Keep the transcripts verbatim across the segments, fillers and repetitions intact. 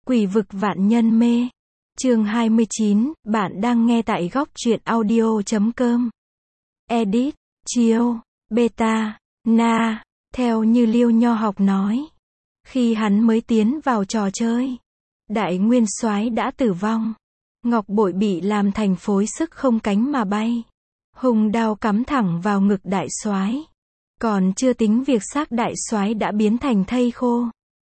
Quỷ vực vạn nhân mê. Chương hai mươi chín, bạn đang nghe tại góc truyện audio chấm com. Edit, Chiêu, Beta, Na. Theo như Liêu Nho Học nói, khi hắn mới tiến vào trò chơi, Đại Nguyên Soái đã tử vong. Ngọc bội bị làm thành phối sức không cánh mà bay. Hùng đao cắm thẳng vào ngực đại soái. Còn chưa tính việc xác đại soái đã biến thành thây khô.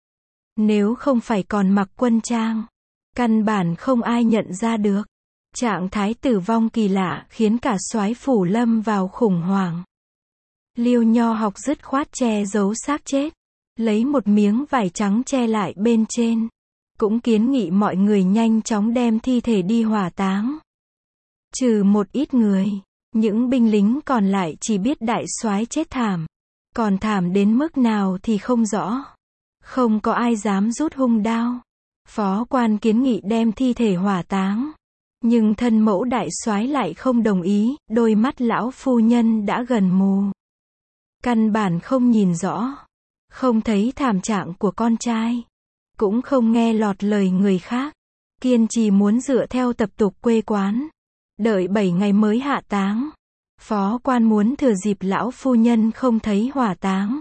Nếu không phải còn mặc quân trang, căn bản không ai nhận ra được. Trạng thái tử vong kỳ lạ khiến cả soái phủ lâm vào khủng hoảng. Liêu Nho Học dứt khoát che giấu xác chết, lấy một miếng vải trắng che lại bên trên. Cũng kiến nghị mọi người nhanh chóng đem thi thể đi hỏa táng. Trừ một ít người, những binh lính còn lại chỉ biết đại soái chết thảm. Còn thảm đến mức nào thì không rõ. Không có ai dám rút hung đao. Phó quan kiến nghị đem thi thể hỏa táng. Nhưng thân mẫu đại soái lại không đồng ý, đôi mắt lão phu nhân đã gần mù. Căn bản không nhìn rõ. Không thấy thảm trạng của con trai. Cũng không nghe lọt lời người khác. Kiên trì muốn dựa theo tập tục quê quán. Đợi bảy ngày mới hạ táng. Phó quan muốn thừa dịp lão phu nhân không thấy hỏa táng.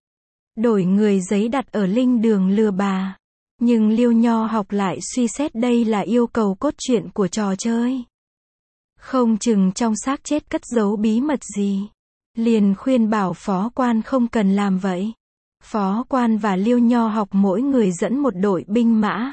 Đổi người giấy đặt ở linh đường lừa bà. Nhưng Liêu Nho Học lại suy xét đây là yêu cầu cốt truyện của trò chơi. Không chừng trong xác chết cất giấu bí mật gì. Liền khuyên bảo phó quan không cần làm vậy. Phó quan và Liêu Nho Học mỗi người dẫn một đội binh mã.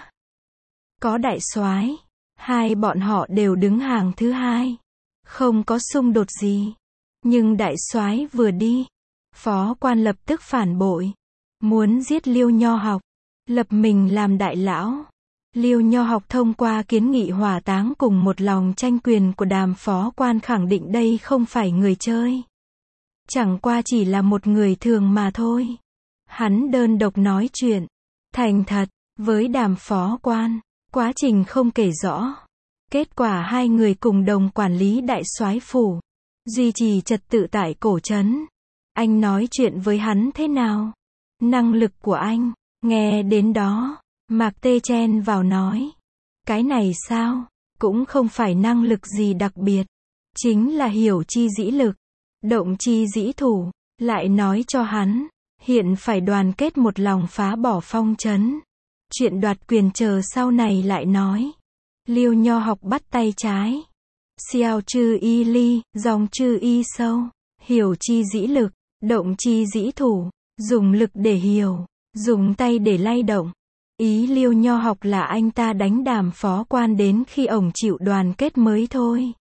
Có đại soái, hai bọn họ đều đứng hàng thứ hai. Không có xung đột gì. Nhưng đại soái vừa đi, phó quan lập tức phản bội. Muốn giết Liêu Nho Học, lập mình làm đại lão. Liêu Nho Học thông qua kiến nghị hỏa táng cùng một lòng tranh quyền của Đàm phó quan khẳng định đây không phải người chơi. Chẳng qua chỉ là một người thường mà thôi. Hắn đơn độc nói chuyện, thành thật, với Đàm phó quan. Quá trình không kể rõ. Kết quả hai người cùng đồng quản lý đại soái phủ. Duy trì trật tự tại cổ trấn. Anh nói chuyện với hắn thế nào? Năng lực của anh. Nghe đến đó, Mạc Tê chen vào nói. Cái này sao? Cũng không phải năng lực gì đặc biệt. Chính là hiểu chi dĩ lực. Động chi dĩ thủ. Lại nói cho hắn. Hiện phải đoàn kết một lòng phá bỏ phong trấn. Chuyện đoạt quyền chờ sau này lại nói. Liêu Nho Học bắt tay trái. Xiao chư y ly, dòng chư y sâu. Hiểu chi dĩ lực, động chi dĩ thủ. Dùng lực để hiểu, dùng tay để lay động. Ý Liêu Nho Học là anh ta đánh Đàm phó quan đến khi ổng chịu đoàn kết mới thôi.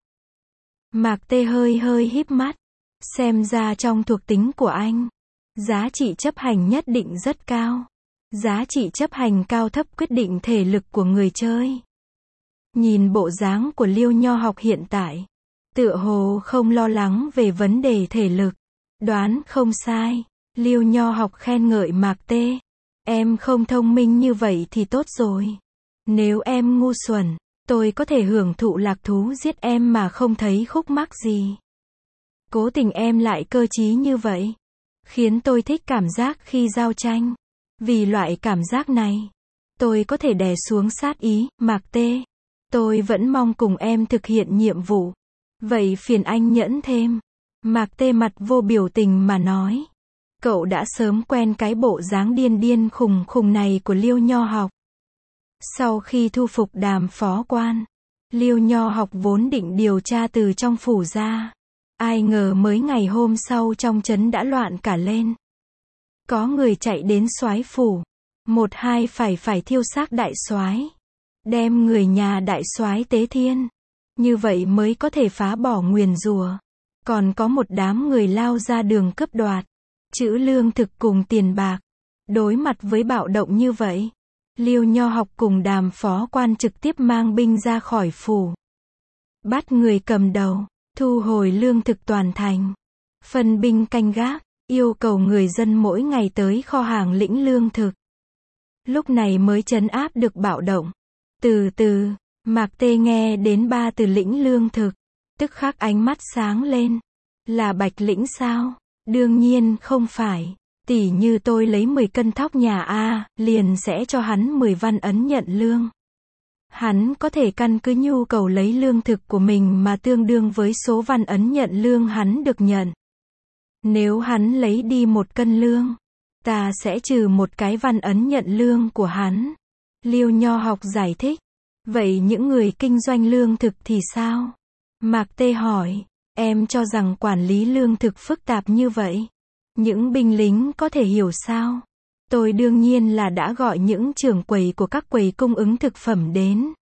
Mạc Tê hơi hơi híp mắt. Xem ra trong thuộc tính của anh, giá trị chấp hành nhất định rất cao. Giá trị chấp hành cao thấp quyết định thể lực của người chơi. Nhìn bộ dáng của Liêu Nho Học hiện tại, tựa hồ không lo lắng về vấn đề thể lực. Đoán không sai. Liêu Nho Học khen ngợi Mạc Tê. Em không thông minh như vậy thì tốt rồi. Nếu em ngu xuẩn, tôi có thể hưởng thụ lạc thú giết em mà không thấy khúc mắc gì. Cố tình em lại cơ trí như vậy. Khiến tôi thích cảm giác khi giao tranh. Vì loại cảm giác này, tôi có thể đè xuống sát ý. Mạc Tê, tôi vẫn mong cùng em thực hiện nhiệm vụ. Vậy phiền anh nhẫn thêm. Mạc Tê mặt vô biểu tình mà nói. Cậu đã sớm quen cái bộ dáng điên điên khùng khùng này của Liêu Nho Học. Sau khi thu phục Đàm phó quan, Liêu Nho Học vốn định điều tra từ trong phủ ra. Ai ngờ mới ngày hôm sau trong trấn đã loạn cả lên. Có người chạy đến soái phủ. Một hai phải phải thiêu xác đại soái. Đem người nhà đại soái tế thiên. Như vậy mới có thể phá bỏ nguyền rủa. Còn có một đám người lao ra đường cướp đoạt. Trữ lương thực cùng tiền bạc. Đối mặt với bạo động như vậy, Liêu Nho Học cùng Đàm phó quan trực tiếp mang binh ra khỏi phủ. Bắt người cầm đầu, thu hồi lương thực toàn thành. Phân binh canh gác, yêu cầu người dân mỗi ngày tới kho hàng lĩnh lương thực. Lúc này mới trấn áp được bạo động. Từ từ, Mạc Tê nghe đến ba từ lĩnh lương thực. Tức khắc ánh mắt sáng lên. Là Bạch Lĩnh sao? Đương nhiên không phải. Tỉ như tôi lấy mười cân thóc nhà A, liền sẽ cho hắn mười văn ấn nhận lương. Hắn có thể căn cứ nhu cầu lấy lương thực của mình mà tương đương với số văn ấn nhận lương hắn được nhận. Nếu hắn lấy đi một cân lương, ta sẽ trừ một cái văn ấn nhận lương của hắn. Liêu Nho Học giải thích. Vậy những người kinh doanh lương thực thì sao? Mạc Tê hỏi. Em cho rằng quản lý lương thực phức tạp như vậy. Những binh lính có thể hiểu sao? Tôi đương nhiên là đã gọi những trưởng quầy của các quầy cung ứng thực phẩm đến.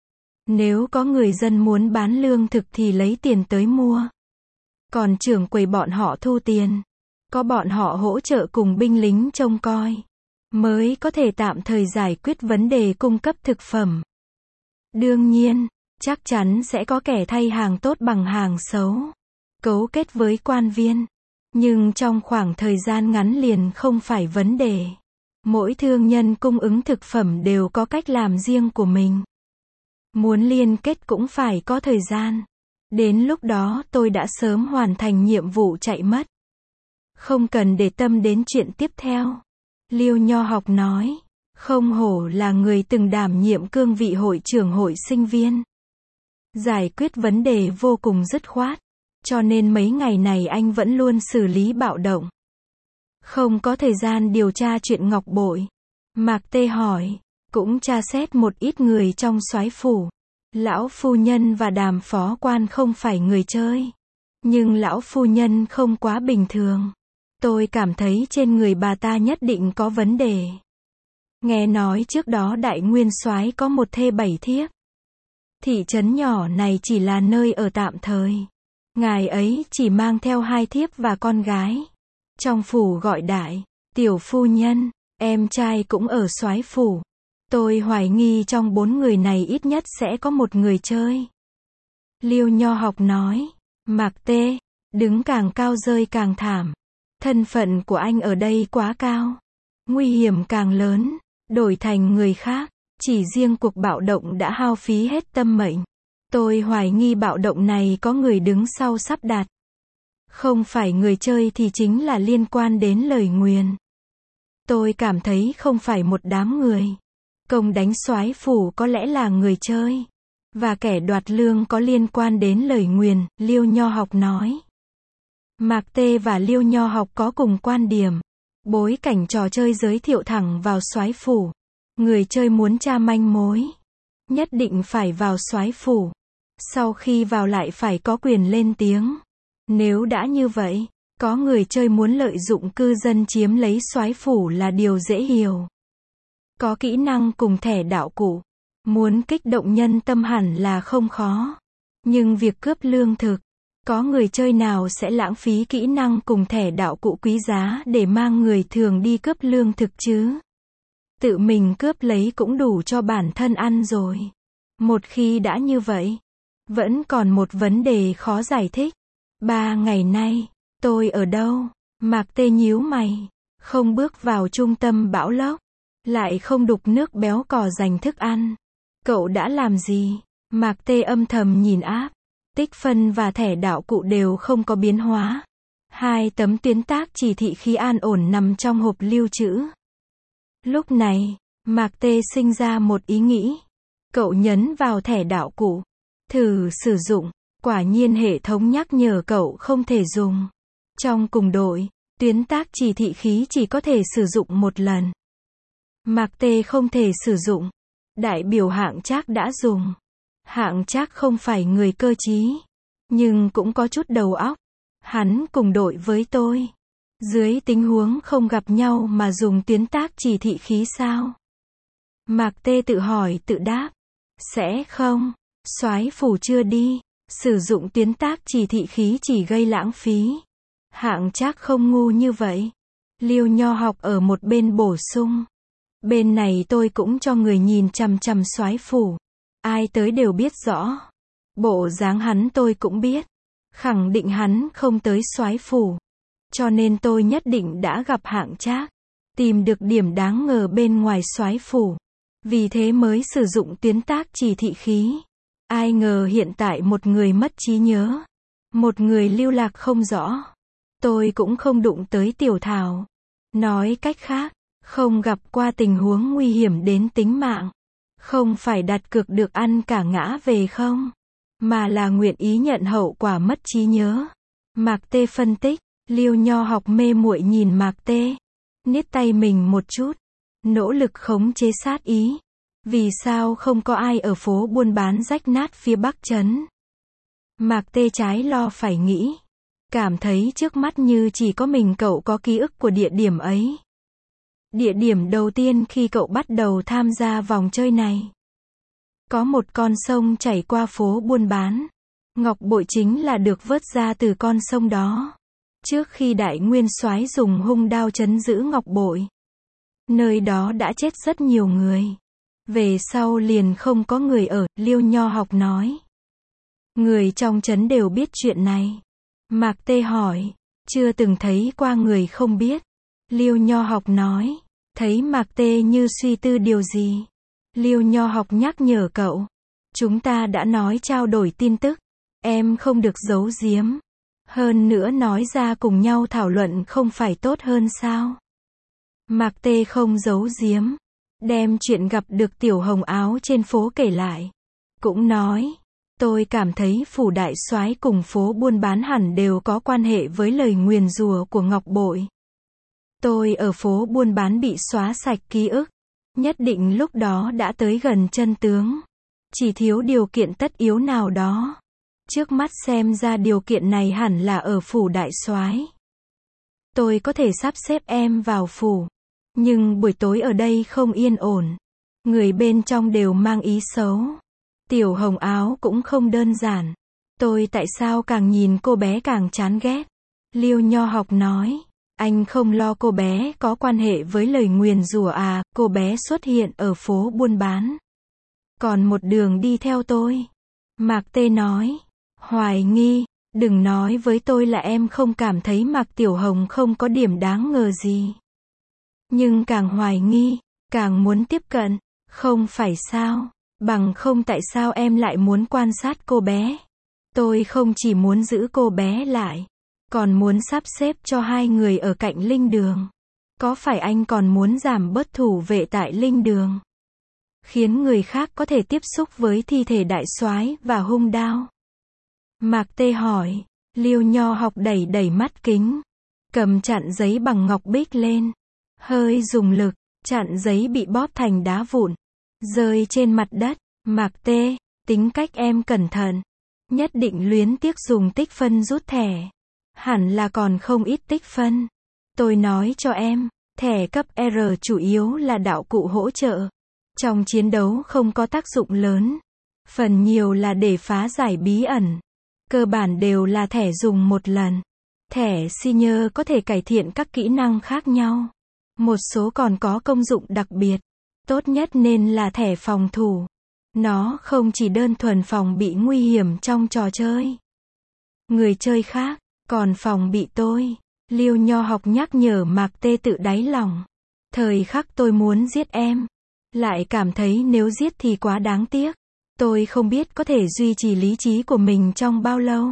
Nếu có người dân muốn bán lương thực thì lấy tiền tới mua. Còn trưởng quầy bọn họ thu tiền. Có bọn họ hỗ trợ cùng binh lính trông coi. Mới có thể tạm thời giải quyết vấn đề cung cấp thực phẩm. Đương nhiên, chắc chắn sẽ có kẻ thay hàng tốt bằng hàng xấu. Cấu kết với quan viên. Nhưng trong khoảng thời gian ngắn liền không phải vấn đề. Mỗi thương nhân cung ứng thực phẩm đều có cách làm riêng của mình. Muốn liên kết cũng phải có thời gian. Đến lúc đó tôi đã sớm hoàn thành nhiệm vụ chạy mất. Không cần để tâm đến chuyện tiếp theo. Liêu Nho Học nói. Không hổ là người từng đảm nhiệm cương vị hội trưởng hội sinh viên. Giải quyết vấn đề vô cùng dứt khoát. Cho nên mấy ngày này anh vẫn luôn xử lý bạo động. Không có thời gian điều tra chuyện Ngọc Bội. Mạc Tê hỏi. Cũng tra xét một ít người trong soái phủ. Lão phu nhân và Đàm phó quan không phải người chơi. Nhưng lão phu nhân không quá bình thường. Tôi cảm thấy trên người bà ta nhất định có vấn đề. Nghe nói trước đó đại nguyên soái có một thê bảy thiếp. Thị trấn nhỏ này chỉ là nơi ở tạm thời. Ngài ấy chỉ mang theo hai thiếp và con gái. Trong phủ gọi đại, tiểu phu nhân, em trai cũng ở soái phủ. Tôi hoài nghi trong bốn người này ít nhất sẽ có một người chơi. Liêu Nho Học nói. Mạc Tê, đứng càng cao rơi càng thảm. Thân phận của anh ở đây quá cao. Nguy hiểm càng lớn. Đổi thành người khác, chỉ riêng cuộc bạo động đã hao phí hết tâm mệnh. Tôi hoài nghi bạo động này có người đứng sau sắp đặt. Không phải người chơi thì chính là liên quan đến lời nguyền. Tôi cảm thấy không phải một đám người. Công đánh soái phủ có lẽ là người chơi. Và kẻ đoạt lương có liên quan đến lời nguyền, Liêu Nho Học nói. Mạc Tê và Liêu Nho Học có cùng quan điểm. Bối cảnh trò chơi giới thiệu thẳng vào soái phủ. Người chơi muốn tra manh mối. Nhất định phải vào soái phủ. Sau khi vào lại phải có quyền lên tiếng. Nếu đã như vậy, có người chơi muốn lợi dụng cư dân chiếm lấy soái phủ là điều dễ hiểu. Có kỹ năng cùng thẻ đạo cụ. Muốn kích động nhân tâm hẳn là không khó. Nhưng việc cướp lương thực, có người chơi nào sẽ lãng phí kỹ năng cùng thẻ đạo cụ quý giá để mang người thường đi cướp lương thực chứ? Tự mình cướp lấy cũng đủ cho bản thân ăn rồi. Một khi đã như vậy, vẫn còn một vấn đề khó giải thích. Ba ngày nay, tôi ở đâu? Mạc Tê nhíu mày. Không bước vào trung tâm bão lốc. Lại không đục nước béo cò dành thức ăn. Cậu đã làm gì? Mạc Tê âm thầm nhìn áp. Tích phân và thẻ đạo cụ đều không có biến hóa. Hai tấm tuyến tác chỉ thị khí an ổn nằm trong hộp lưu trữ. Lúc này, Mạc Tê sinh ra một ý nghĩ. Cậu nhấn vào thẻ đạo cụ. Thử sử dụng. Quả nhiên hệ thống nhắc nhở cậu không thể dùng. Trong cùng đội, tuyến tác chỉ thị khí chỉ có thể sử dụng một lần. Mạc Tê không thể sử dụng. Đại biểu Hạng Trác đã dùng. Hạng Trác không phải người cơ trí, nhưng cũng có chút đầu óc. Hắn cùng đội với tôi. Dưới tình huống không gặp nhau mà dùng tuyến tác chỉ thị khí sao? Mạc Tê tự hỏi tự đáp. Sẽ không. Soái phủ chưa đi. Sử dụng tuyến tác chỉ thị khí chỉ gây lãng phí. Hạng Trác không ngu như vậy. Liêu Nho Học ở một bên bổ sung. Bên này tôi cũng cho người nhìn chằm chằm soái phủ. Ai tới đều biết rõ. Bộ dáng hắn tôi cũng biết. Khẳng định hắn không tới soái phủ. Cho nên tôi nhất định đã gặp Hạng Trác. Tìm được điểm đáng ngờ bên ngoài soái phủ. Vì thế mới sử dụng tuyến tác chỉ thị khí. Ai ngờ hiện tại một người mất trí nhớ. Một người lưu lạc không rõ. Tôi cũng không đụng tới Tiểu Thảo. Nói cách khác, không gặp qua tình huống nguy hiểm đến tính mạng. Không phải đặt cược được ăn cả ngã về không, mà là nguyện ý nhận hậu quả mất trí nhớ. Mạc Tê phân tích, Liêu Nho Học mê muội nhìn Mạc Tê, niết tay mình một chút, nỗ lực khống chế sát ý. Vì sao không có ai ở phố buôn bán rách nát phía Bắc trấn? Mạc Tê trái lo phải nghĩ, cảm thấy trước mắt như chỉ có mình cậu có ký ức của địa điểm ấy. Địa điểm đầu tiên khi cậu bắt đầu tham gia vòng chơi này. Có một con sông chảy qua phố buôn bán. Ngọc bội chính là được vớt ra từ con sông đó. Trước khi Đại Nguyên Soái dùng hung đao trấn giữ ngọc bội. Nơi đó đã chết rất nhiều người. Về sau liền không có người ở, Liêu Nho Học nói. Người trong trấn đều biết chuyện này. Mạc Tê hỏi, chưa từng thấy qua người không biết. Liêu Nho Học nói, thấy Mạc Tê như suy tư điều gì. Liêu Nho Học nhắc nhở cậu, chúng ta đã nói trao đổi tin tức, em không được giấu giếm. Hơn nữa nói ra cùng nhau thảo luận không phải tốt hơn sao? Mạc Tê không giấu giếm, đem chuyện gặp được Tiểu Hồng Áo trên phố kể lại. Cũng nói, tôi cảm thấy phủ đại soái cùng phố buôn bán hẳn đều có quan hệ với lời nguyền rủa của ngọc bội. Tôi ở phố buôn bán bị xóa sạch ký ức. Nhất định lúc đó đã tới gần chân tướng. Chỉ thiếu điều kiện tất yếu nào đó. Trước mắt xem ra điều kiện này hẳn là ở phủ đại soái. Tôi có thể sắp xếp em vào phủ. Nhưng buổi tối ở đây không yên ổn. Người bên trong đều mang ý xấu. Tiểu Hồng Áo cũng không đơn giản. Tôi tại sao càng nhìn cô bé càng chán ghét. Liêu Nho Học nói. Anh không lo cô bé có quan hệ với lời nguyền rủa à, cô bé xuất hiện ở phố buôn bán. Còn một đường đi theo tôi. Mạc Tê nói. Hoài nghi, đừng nói với tôi là em không cảm thấy Mạc Tiểu Hồng không có điểm đáng ngờ gì. Nhưng càng hoài nghi, càng muốn tiếp cận, không phải sao, bằng không tại sao em lại muốn quan sát cô bé. Tôi không chỉ muốn giữ cô bé lại, còn muốn sắp xếp cho hai người ở cạnh linh đường. Có phải anh còn muốn giảm bớt thủ vệ tại linh đường? Khiến người khác có thể tiếp xúc với thi thể đại soái và hung đao. Mạc Tê hỏi, Liêu Nho Học đẩy đẩy mắt kính. Cầm chặn giấy bằng ngọc bích lên. Hơi dùng lực, chặn giấy bị bóp thành đá vụn. Rơi trên mặt đất. Mạc Tê, tính cách em cẩn thận. Nhất định luyến tiếc dùng tích phân rút thẻ. Hẳn là còn không ít tích phân. Tôi nói cho em, thẻ cấp R chủ yếu là đạo cụ hỗ trợ. Trong chiến đấu không có tác dụng lớn. Phần nhiều là để phá giải bí ẩn. Cơ bản đều là thẻ dùng một lần. Thẻ senior có thể cải thiện các kỹ năng khác nhau. Một số còn có công dụng đặc biệt. Tốt nhất nên là thẻ phòng thủ. Nó không chỉ đơn thuần phòng bị nguy hiểm trong trò chơi. Người chơi khác, còn phòng bị tôi. Liêu Nho Học nhắc nhở Mạc Tê tự đáy lòng. Thời khắc tôi muốn giết em. Lại cảm thấy nếu giết thì quá đáng tiếc. Tôi không biết có thể duy trì lý trí của mình trong bao lâu.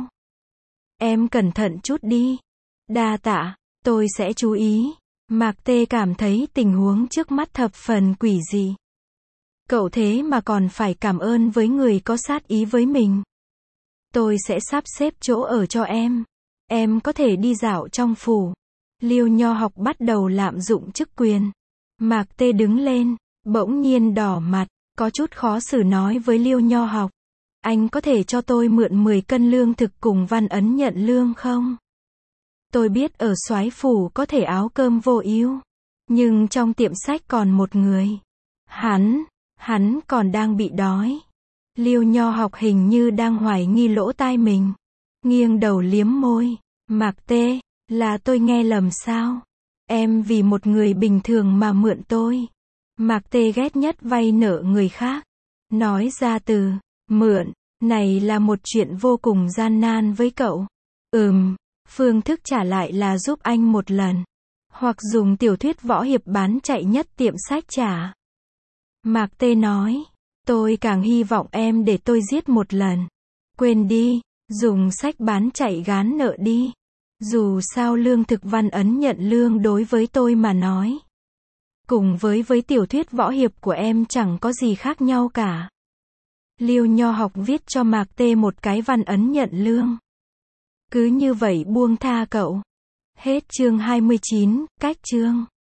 Em cẩn thận chút đi. Đa tạ, tôi sẽ chú ý. Mạc Tê cảm thấy tình huống trước mắt thập phần quỷ dị. Cậu thế mà còn phải cảm ơn với người có sát ý với mình. Tôi sẽ sắp xếp chỗ ở cho em. Em có thể đi dạo trong phủ. Liêu Nho Học bắt đầu lạm dụng chức quyền. Mạc Tê đứng lên, bỗng nhiên đỏ mặt, có chút khó xử nói với Liêu Nho Học. Anh có thể cho tôi mượn mười cân lương thực cùng Văn Ấn nhận lương không? Tôi biết ở soái phủ có thể áo cơm vô ưu, nhưng trong tiệm sách còn một người. Hắn, hắn còn đang bị đói. Liêu Nho Học hình như đang hoài nghi lỗ tai mình. Nghiêng đầu liếm môi. Mạc Tê, là tôi nghe lầm sao? Em vì một người bình thường mà mượn tôi. Mạc Tê ghét nhất vay nợ người khác. Nói ra từ, mượn, này là một chuyện vô cùng gian nan với cậu. Ừm, phương thức trả lại là giúp anh một lần. Hoặc dùng tiểu thuyết võ hiệp bán chạy nhất tiệm sách trả. Mạc Tê nói, tôi càng hy vọng em để tôi giết một lần. Quên đi, dùng sách bán chạy gán nợ đi. Dù sao lương thực văn ấn nhận lương đối với tôi mà nói, cùng với với tiểu thuyết võ hiệp của em chẳng có gì khác nhau cả. Liêu Nho học viết cho Mạc Tê một cái văn ấn nhận lương. Cứ như vậy buông tha cậu. Hết chương hai mươi chín, cách chương.